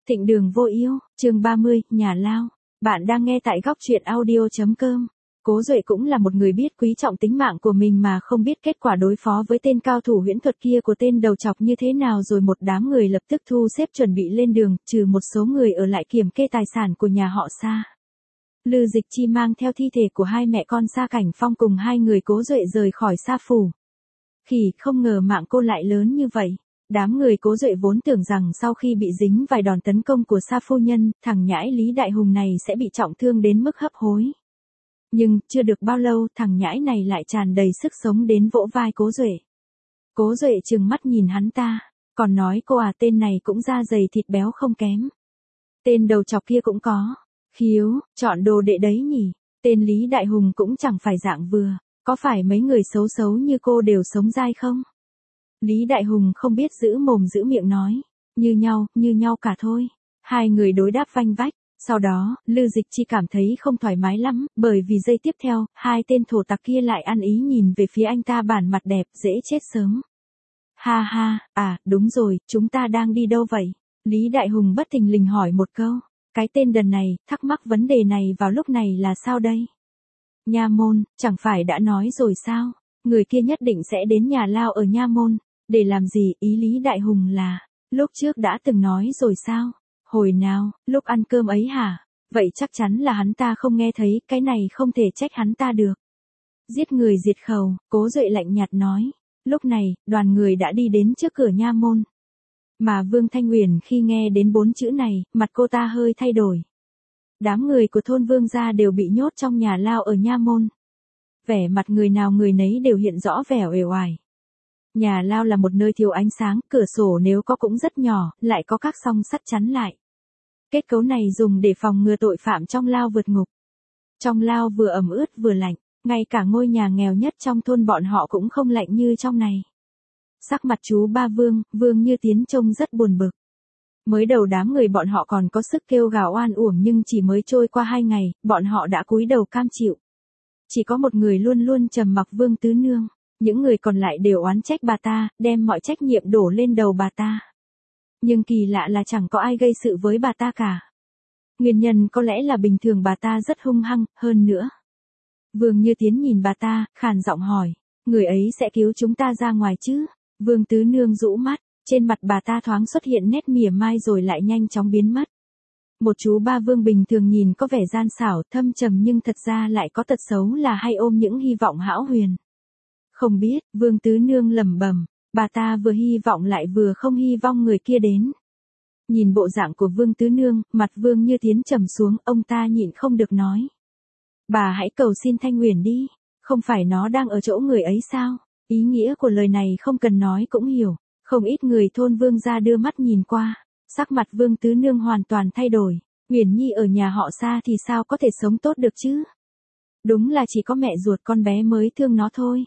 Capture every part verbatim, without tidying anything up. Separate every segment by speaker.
Speaker 1: Thịnh Đường Vô Yêu, chương ba mươi, Nhà Lao. Bạn đang nghe tại góc truyện audio.com. Cố Duệ cũng là một người biết quý trọng tính mạng của mình mà không biết kết quả đối phó với tên cao thủ huyễn thuật kia của tên đầu chọc như thế nào, rồi một đám người lập tức thu xếp chuẩn bị lên đường, trừ một số người ở lại kiểm kê tài sản của nhà họ Sa. Lư Dịch Chi mang theo thi thể của hai mẹ con Sa Cảnh Phong cùng hai người Cố Duệ rời khỏi Sa phủ. Khỉ, không ngờ mạng cô lại lớn như vậy. Đám người Cố Duệ vốn tưởng rằng sau khi bị dính vài đòn tấn công của Sa phu nhân, thằng nhãi Lý Đại Hùng này sẽ bị trọng thương đến mức hấp hối. Nhưng, chưa được bao lâu, thằng nhãi này lại tràn đầy sức sống đến vỗ vai Cố Duệ. Cố Duệ trừng mắt nhìn hắn ta, còn nói cô à, tên này cũng da dày thịt béo không kém. Tên đầu chọc kia cũng có. Khiếu, chọn đồ đệ đấy nhỉ. Tên Lý Đại Hùng cũng chẳng phải dạng vừa. Có phải mấy người xấu xấu như cô đều sống dai không? Lý Đại Hùng không biết giữ mồm giữ miệng nói. Như nhau, như nhau cả thôi. Hai người đối đáp vanh vách. Sau đó, Lư Dịch Chi cảm thấy không thoải mái lắm, bởi vì giây tiếp theo, hai tên thổ tặc kia lại ăn ý nhìn về phía anh ta, bản mặt đẹp, dễ chết sớm. Ha ha, à, đúng rồi, chúng ta đang đi đâu vậy? Lý Đại Hùng bất thình lình hỏi một câu. Cái tên đần này, thắc mắc vấn đề này vào lúc này là sao đây? Nha môn, chẳng phải đã nói rồi sao? Người kia nhất định sẽ đến nhà lao ở Nha môn. Để làm gì? Ý Lý Đại Hùng là, lúc trước đã từng nói rồi sao? Hồi nào, lúc ăn cơm ấy hả? Vậy chắc chắn là hắn ta không nghe thấy, cái này không thể trách hắn ta được. Giết người diệt khẩu, Cố Duệ lạnh nhạt nói. Lúc này, đoàn người đã đi đến trước cửa Nha môn. Mà Vương Thanh Uyển khi nghe đến bốn chữ này, mặt cô ta hơi thay đổi. Đám người của thôn Vương gia đều bị nhốt trong nhà lao ở Nha môn. Vẻ mặt người nào người nấy đều hiện rõ vẻ uể oải. Nhà lao là một nơi thiếu ánh sáng, cửa sổ nếu có cũng rất nhỏ, lại có các song sắt chắn lại. Kết cấu này dùng để phòng ngừa tội phạm trong lao vượt ngục. Trong lao vừa ẩm ướt vừa lạnh, ngay cả ngôi nhà nghèo nhất trong thôn bọn họ cũng không lạnh như trong này. Sắc mặt chú ba Vương, Vương Như Tiến trông rất buồn bực. Mới đầu đám người bọn họ còn có sức kêu gào oan uổng, nhưng chỉ mới trôi qua hai ngày, bọn họ đã cúi đầu cam chịu. Chỉ có một người luôn luôn trầm mặc, Vương Tứ Nương. Những người còn lại đều oán trách bà ta, đem mọi trách nhiệm đổ lên đầu bà ta. Nhưng kỳ lạ là chẳng có ai gây sự với bà ta cả. Nguyên nhân có lẽ là bình thường bà ta rất hung hăng, hơn nữa. Vương Như Tiến nhìn bà ta, khàn giọng hỏi, người ấy sẽ cứu chúng ta ra ngoài chứ? Vương Tứ Nương rũ mắt, trên mặt bà ta thoáng xuất hiện nét mỉa mai rồi lại nhanh chóng biến mất. Một chú ba Vương bình thường nhìn có vẻ gian xảo, thâm trầm nhưng thật ra lại có tật xấu là hay ôm những hy vọng hão huyền. Không biết, Vương Tứ Nương lẩm bẩm, bà ta vừa hy vọng lại vừa không hy vọng người kia đến. Nhìn bộ dạng của Vương Tứ Nương, mặt Vương Như Tiến trầm xuống, ông ta nhịn không được nói. Bà hãy cầu xin Thanh Uyển đi, không phải nó đang ở chỗ người ấy sao? Ý nghĩa của lời này không cần nói cũng hiểu, không ít người thôn Vương gia đưa mắt nhìn qua, sắc mặt Vương Tứ Nương hoàn toàn thay đổi. Uyển Nhi ở nhà họ Sa thì sao có thể sống tốt được chứ? Đúng là chỉ có mẹ ruột con bé mới thương nó thôi.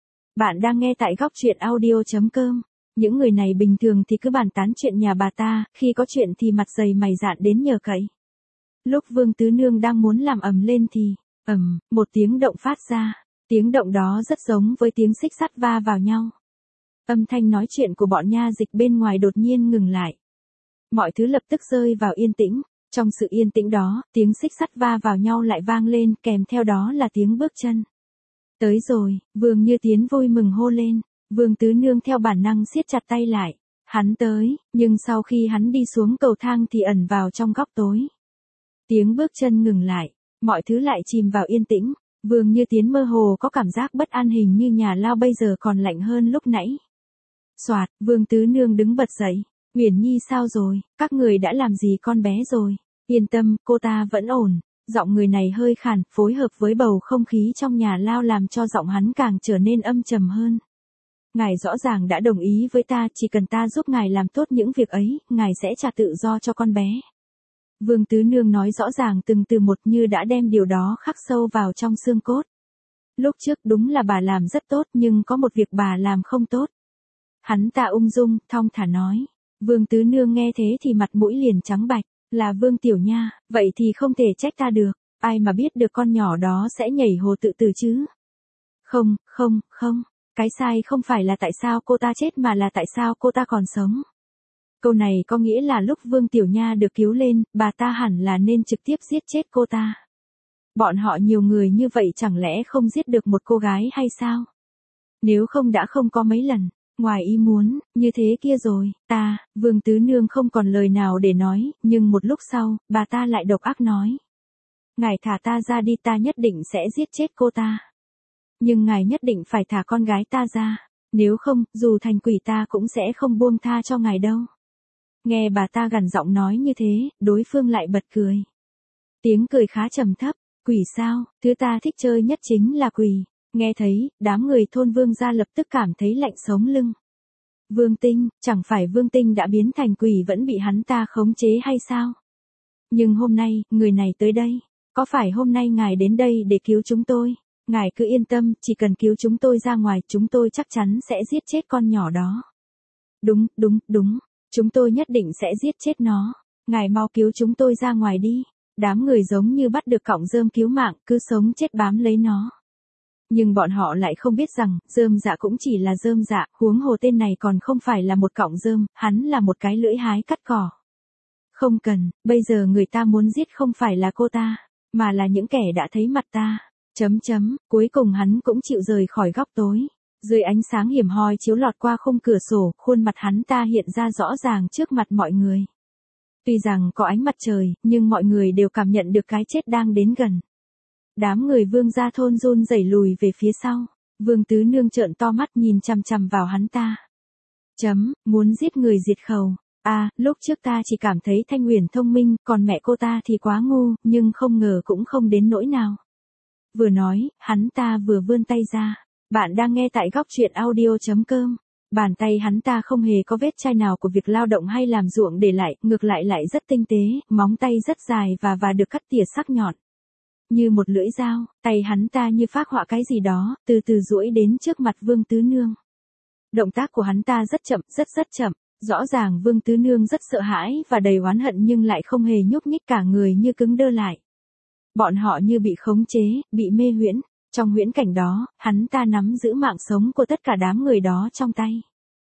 Speaker 1: Bạn đang nghe tại góc truyện audio.com. Những người này bình thường thì cứ bàn tán chuyện nhà bà ta, khi có chuyện thì mặt dày mày dạn đến nhờ cậy. Lúc Vương Tứ Nương đang muốn làm ầm lên thì, ầm, một tiếng động phát ra. Tiếng động đó rất giống với tiếng xích sắt va vào nhau. Âm thanh nói chuyện của bọn nha dịch bên ngoài đột nhiên ngừng lại. Mọi thứ lập tức rơi vào yên tĩnh. Trong sự yên tĩnh đó, tiếng xích sắt va vào nhau lại vang lên, kèm theo đó là tiếng bước chân. Tới rồi, Vương Như Tiến vui mừng hô lên. Vương Tứ Nương theo bản năng siết chặt tay lại. Hắn tới, nhưng sau khi hắn đi xuống cầu thang thì ẩn vào trong góc tối. Tiếng bước chân ngừng lại, mọi thứ lại chìm vào yên tĩnh. Vương Như Tiến mơ hồ có cảm giác bất an, hình như nhà lao bây giờ còn lạnh hơn lúc nãy. Soạt, Vương Tứ Nương đứng bật dậy. Uyển Nhi sao rồi, các người đã làm gì con bé rồi? Yên tâm, cô ta vẫn ổn. Giọng người này hơi khàn, phối hợp với bầu không khí trong nhà lao làm cho giọng hắn càng trở nên âm trầm hơn. Ngài rõ ràng đã đồng ý với ta, chỉ cần ta giúp ngài làm tốt những việc ấy, ngài sẽ trả tự do cho con bé. Vương Tứ Nương nói rõ ràng từng từ một, như đã đem điều đó khắc sâu vào trong xương cốt. Lúc trước đúng là bà làm rất tốt, nhưng có một việc bà làm không tốt. Hắn ta ung dung, thong thả nói. Vương Tứ Nương nghe thế thì mặt mũi liền trắng bạch. Là Vương Tiểu Nha, vậy thì không thể trách ta được, ai mà biết được con nhỏ đó sẽ nhảy hồ tự tử chứ. Không, không, không, cái sai không phải là tại sao cô ta chết mà là tại sao cô ta còn sống. Câu này có nghĩa là lúc Vương Tiểu Nha được cứu lên, bà ta hẳn là nên trực tiếp giết chết cô ta. Bọn họ nhiều người như vậy chẳng lẽ không giết được một cô gái hay sao? Nếu không đã không có mấy lần, ngoài ý muốn, như thế kia rồi, ta, Vương Tứ Nương không còn lời nào để nói, nhưng một lúc sau, bà ta lại độc ác nói. Ngài thả ta ra đi, ta nhất định sẽ giết chết cô ta. Nhưng ngài nhất định phải thả con gái ta ra, nếu không, dù thành quỷ ta cũng sẽ không buông tha cho ngài đâu. Nghe bà ta gằn giọng nói như thế, đối phương lại bật cười. Tiếng cười khá trầm thấp, quỷ sao, thứ ta thích chơi nhất chính là quỷ. Nghe thấy, đám người thôn Vương gia lập tức cảm thấy lạnh sống lưng. Vương Tinh, chẳng phải Vương Tinh đã biến thành quỷ vẫn bị hắn ta khống chế hay sao? Nhưng hôm nay, người này tới đây. Có phải hôm nay ngài đến đây để cứu chúng tôi? Ngài cứ yên tâm, chỉ cần cứu chúng tôi ra ngoài, chúng tôi chắc chắn sẽ giết chết con nhỏ đó. Đúng, đúng, đúng. Chúng tôi nhất định sẽ giết chết nó. Ngài mau cứu chúng tôi ra ngoài đi. Đám người giống như bắt được cọng rơm cứu mạng, cứ sống chết bám lấy nó. Nhưng bọn họ lại không biết rằng, rơm dạ cũng chỉ là rơm dạ, huống hồ tên này còn không phải là một cọng rơm, hắn là một cái lưỡi hái cắt cỏ. Không cần, bây giờ người ta muốn giết không phải là cô ta, mà là những kẻ đã thấy mặt ta. Chấm chấm, cuối cùng hắn cũng chịu rời khỏi góc tối. Dưới ánh sáng hiểm hoi chiếu lọt qua khung cửa sổ, khuôn mặt hắn ta hiện ra rõ ràng trước mặt mọi người. Tuy rằng có ánh mặt trời, nhưng mọi người đều cảm nhận được cái chết đang đến gần. Đám người Vương gia thôn run rẩy lùi về phía sau. Vương Tứ Nương trợn to mắt nhìn chằm chằm vào hắn ta. Chấm, muốn giết người diệt khẩu. À, lúc trước ta chỉ cảm thấy Thanh Huyền thông minh, còn mẹ cô ta thì quá ngu, nhưng không ngờ cũng không đến nỗi nào. Vừa nói, hắn ta vừa vươn tay ra. Bạn đang nghe tại góc truyện audio chấm com. Bàn tay hắn ta không hề có vết chai nào của việc lao động hay làm ruộng để lại, ngược lại lại rất tinh tế, móng tay rất dài và và được cắt tỉa sắc nhọn. Như một lưỡi dao, tay hắn ta như phác họa cái gì đó, từ từ duỗi đến trước mặt Vương Tứ Nương. Động tác của hắn ta rất chậm, rất rất chậm, rõ ràng Vương Tứ Nương rất sợ hãi và đầy oán hận nhưng lại không hề nhúc nhích, cả người như cứng đơ lại. Bọn họ như bị khống chế, bị mê huyễn. Trong huyễn cảnh đó, hắn ta nắm giữ mạng sống của tất cả đám người đó trong tay.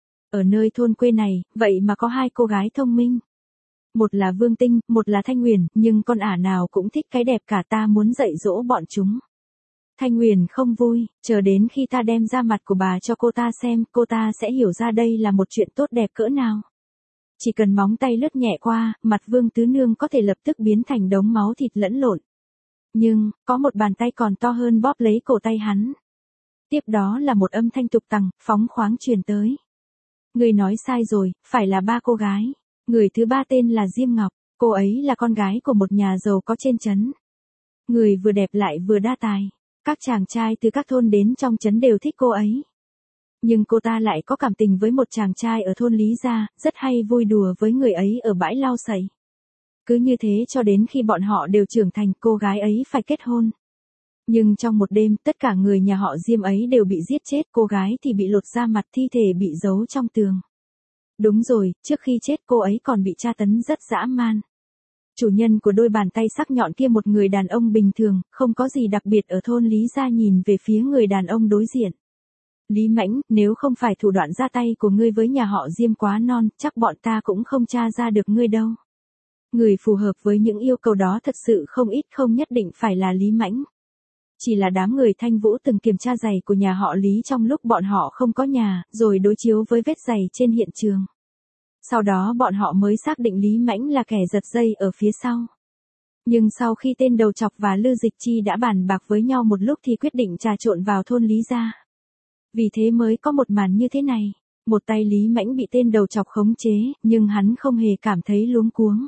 Speaker 1: Ở nơi thôn quê này, vậy mà có hai cô gái thông minh. Một là Vương Tinh, một là Thanh Huyền, nhưng con ả nào cũng thích cái đẹp cả, ta muốn dạy dỗ bọn chúng. Thanh Huyền không vui, chờ đến khi ta đem ra mặt của bà cho cô ta xem, cô ta sẽ hiểu ra đây là một chuyện tốt đẹp cỡ nào. Chỉ cần móng tay lướt nhẹ qua, mặt Vương Tứ Nương có thể lập tức biến thành đống máu thịt lẫn lộn. Nhưng, có một bàn tay còn to hơn bóp lấy cổ tay hắn. Tiếp đó là một âm thanh tục tằng, phóng khoáng truyền tới. Người nói sai rồi, phải là ba cô gái. Người thứ ba tên là Diêm Ngọc, cô ấy là con gái của một nhà giàu có trên trấn. Người vừa đẹp lại vừa đa tài. Các chàng trai từ các thôn đến trong trấn đều thích cô ấy. Nhưng cô ta lại có cảm tình với một chàng trai ở thôn Lý Gia, rất hay vui đùa với người ấy ở bãi lau sậy. Cứ như thế cho đến khi bọn họ đều trưởng thành, cô gái ấy phải kết hôn. Nhưng trong một đêm, tất cả người nhà họ Diêm ấy đều bị giết chết, cô gái thì bị lột da mặt, thi thể bị giấu trong tường. Đúng rồi, trước khi chết cô ấy còn bị tra tấn rất dã man. Chủ nhân của đôi bàn tay sắc nhọn kia, một người đàn ông bình thường, không có gì đặc biệt ở thôn Lý Gia, nhìn về phía người đàn ông đối diện. Lý Mãnh, nếu không phải thủ đoạn ra tay của ngươi với nhà họ Diêm quá non, chắc bọn ta cũng không tra ra được ngươi đâu. Người phù hợp với những yêu cầu đó thật sự không ít, không nhất định phải là Lý Mãnh. Chỉ là đám người Thanh Vũ từng kiểm tra giày của nhà họ Lý trong lúc bọn họ không có nhà, rồi đối chiếu với vết giày trên hiện trường. Sau đó bọn họ mới xác định Lý Mãnh là kẻ giật dây ở phía sau. Nhưng sau khi tên đầu chọc và Lư Dịch Chi đã bàn bạc với nhau một lúc thì quyết định trà trộn vào thôn Lý Gia. Vì thế mới có một màn như thế này. Một tay Lý Mãnh bị tên đầu chọc khống chế, nhưng hắn không hề cảm thấy luống cuống.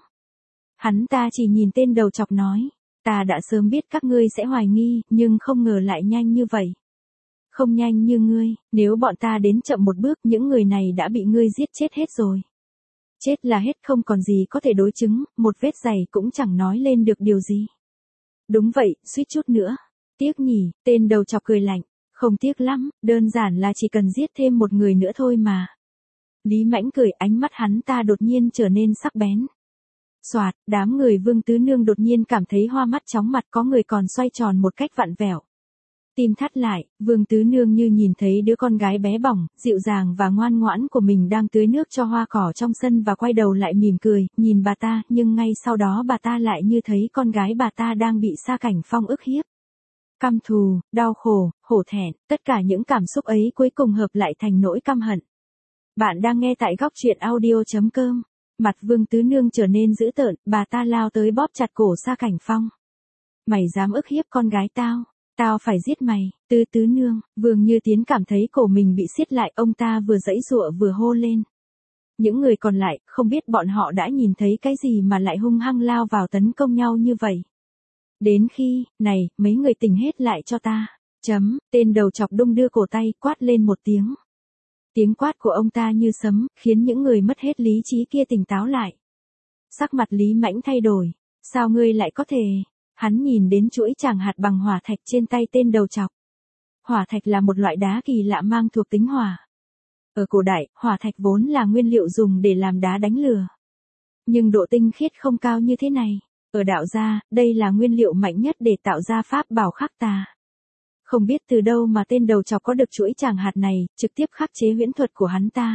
Speaker 1: Hắn ta chỉ nhìn tên đầu chọc nói, ta đã sớm biết các ngươi sẽ hoài nghi, nhưng không ngờ lại nhanh như vậy. Không nhanh như ngươi, nếu bọn ta đến chậm một bước, những người này đã bị ngươi giết chết hết rồi. Chết là hết, không còn gì có thể đối chứng, một vết giày cũng chẳng nói lên được điều gì. Đúng vậy, suýt chút nữa. Tiếc nhỉ, tên đầu chọc cười lạnh, không tiếc lắm, đơn giản là chỉ cần giết thêm một người nữa thôi mà. Lý Mãnh cười, ánh mắt hắn ta đột nhiên trở nên sắc bén. Soạt, đám người Vương Tứ Nương đột nhiên cảm thấy hoa mắt chóng mặt, có người còn xoay tròn một cách vặn vẹo. Tim thắt lại, Vương Tứ Nương như nhìn thấy đứa con gái bé bỏng, dịu dàng và ngoan ngoãn của mình đang tưới nước cho hoa cỏ trong sân và quay đầu lại mỉm cười, nhìn bà ta, nhưng ngay sau đó bà ta lại như thấy con gái bà ta đang bị Sa Cảnh Phong ức hiếp. Căm thù, đau khổ, hổ thẹn, tất cả những cảm xúc ấy cuối cùng hợp lại thành nỗi căm hận. Bạn đang nghe tại góc truyện audio chấm com. Mặt Vương Tứ Nương trở nên dữ tợn, bà ta lao tới bóp chặt cổ Sa Cảnh Phong. Mày dám ức hiếp con gái tao, tao phải giết mày. Tứ Tứ Nương, Vương Như Tiến cảm thấy cổ mình bị siết lại, ông ta vừa giãy giụa vừa hô lên. Những người còn lại, không biết bọn họ đã nhìn thấy cái gì mà lại hung hăng lao vào tấn công nhau như vậy. Đến khi, này, mấy người tỉnh hết lại cho ta. Chấm, tên đầu chọc đung đưa cổ tay, quát lên một tiếng. Tiếng quát của ông ta như sấm, khiến những người mất hết lý trí kia tỉnh táo lại. Sắc mặt Lý Mãnh thay đổi. Sao ngươi lại có thể? Hắn nhìn đến chuỗi tràng hạt bằng hỏa thạch trên tay tên đầu chọc. Hỏa thạch là một loại đá kỳ lạ mang thuộc tính hỏa. Ở cổ đại, hỏa thạch vốn là nguyên liệu dùng để làm đá đánh lửa. Nhưng độ tinh khiết không cao như thế này. Ở đạo gia, đây là nguyên liệu mạnh nhất để tạo ra pháp bảo khắc tà. Không biết từ đâu mà tên đầu chọc có được chuỗi tràng hạt này, trực tiếp khắc chế huyễn thuật của hắn ta.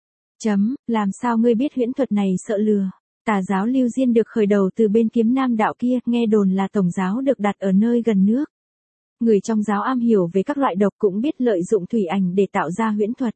Speaker 1: Chấm, làm sao ngươi biết huyễn thuật này sợ lừa? Tà giáo Lưu Diên được khởi đầu từ bên Kiếm Nam đạo kia, nghe đồn là tổng giáo được đặt ở nơi gần nước. Người trong giáo am hiểu về các loại độc cũng biết lợi dụng thủy ảnh để tạo ra huyễn thuật.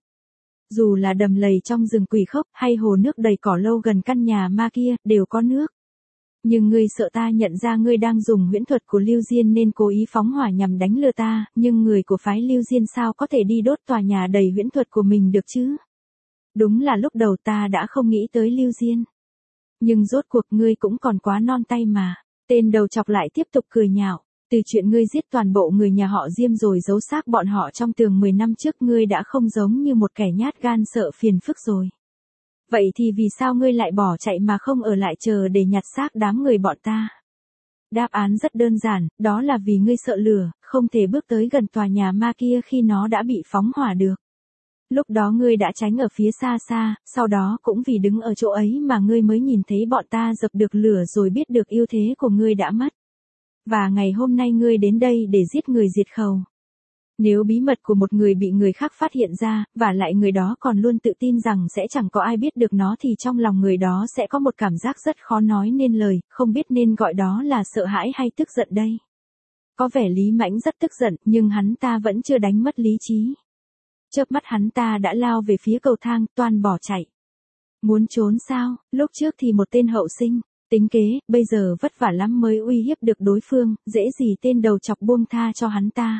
Speaker 1: Dù là đầm lầy trong rừng Quỷ Khốc hay hồ nước đầy cỏ lâu gần căn nhà ma kia, đều có nước. Nhưng ngươi sợ ta nhận ra ngươi đang dùng huyễn thuật của Lưu Diên nên cố ý phóng hỏa nhằm đánh lừa ta, nhưng người của phái Lưu Diên sao có thể đi đốt tòa nhà đầy huyễn thuật của mình được chứ? Đúng là lúc đầu ta đã không nghĩ tới Lưu Diên. Nhưng rốt cuộc ngươi cũng còn quá non tay mà. Tên đầu chọc lại tiếp tục cười nhạo. Từ chuyện ngươi giết toàn bộ người nhà họ Diêm rồi giấu xác bọn họ trong tường mười năm trước, ngươi đã không giống như một kẻ nhát gan sợ phiền phức rồi. Vậy thì vì sao ngươi lại bỏ chạy mà không ở lại chờ để nhặt xác đám người bọn ta? Đáp án rất đơn giản, đó là vì ngươi sợ lửa, không thể bước tới gần tòa nhà ma kia khi nó đã bị phóng hỏa được. Lúc đó ngươi đã tránh ở phía xa xa, sau đó cũng vì đứng ở chỗ ấy mà ngươi mới nhìn thấy bọn ta dập được lửa rồi biết được ưu thế của ngươi đã mất. Và ngày hôm nay ngươi đến đây để giết người diệt khẩu. Nếu bí mật của một người bị người khác phát hiện ra, và lại người đó còn luôn tự tin rằng sẽ chẳng có ai biết được nó, thì trong lòng người đó sẽ có một cảm giác rất khó nói nên lời, không biết nên gọi đó là sợ hãi hay tức giận đây. Có vẻ Lý Mãnh rất tức giận, nhưng hắn ta vẫn chưa đánh mất lý trí. Chớp mắt hắn ta đã lao về phía cầu thang, toan bỏ chạy. Muốn trốn sao? Lúc trước thì một tên hậu sinh, tính kế, bây giờ vất vả lắm mới uy hiếp được đối phương, dễ gì tên đầu chọc buông tha cho hắn ta.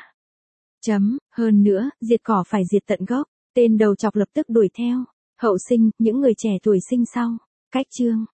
Speaker 1: Chấm, hơn nữa, diệt cỏ phải diệt tận gốc. Tên đầu chọc lập tức đuổi theo. Hậu sinh, những người trẻ tuổi sinh sau. Cách chương.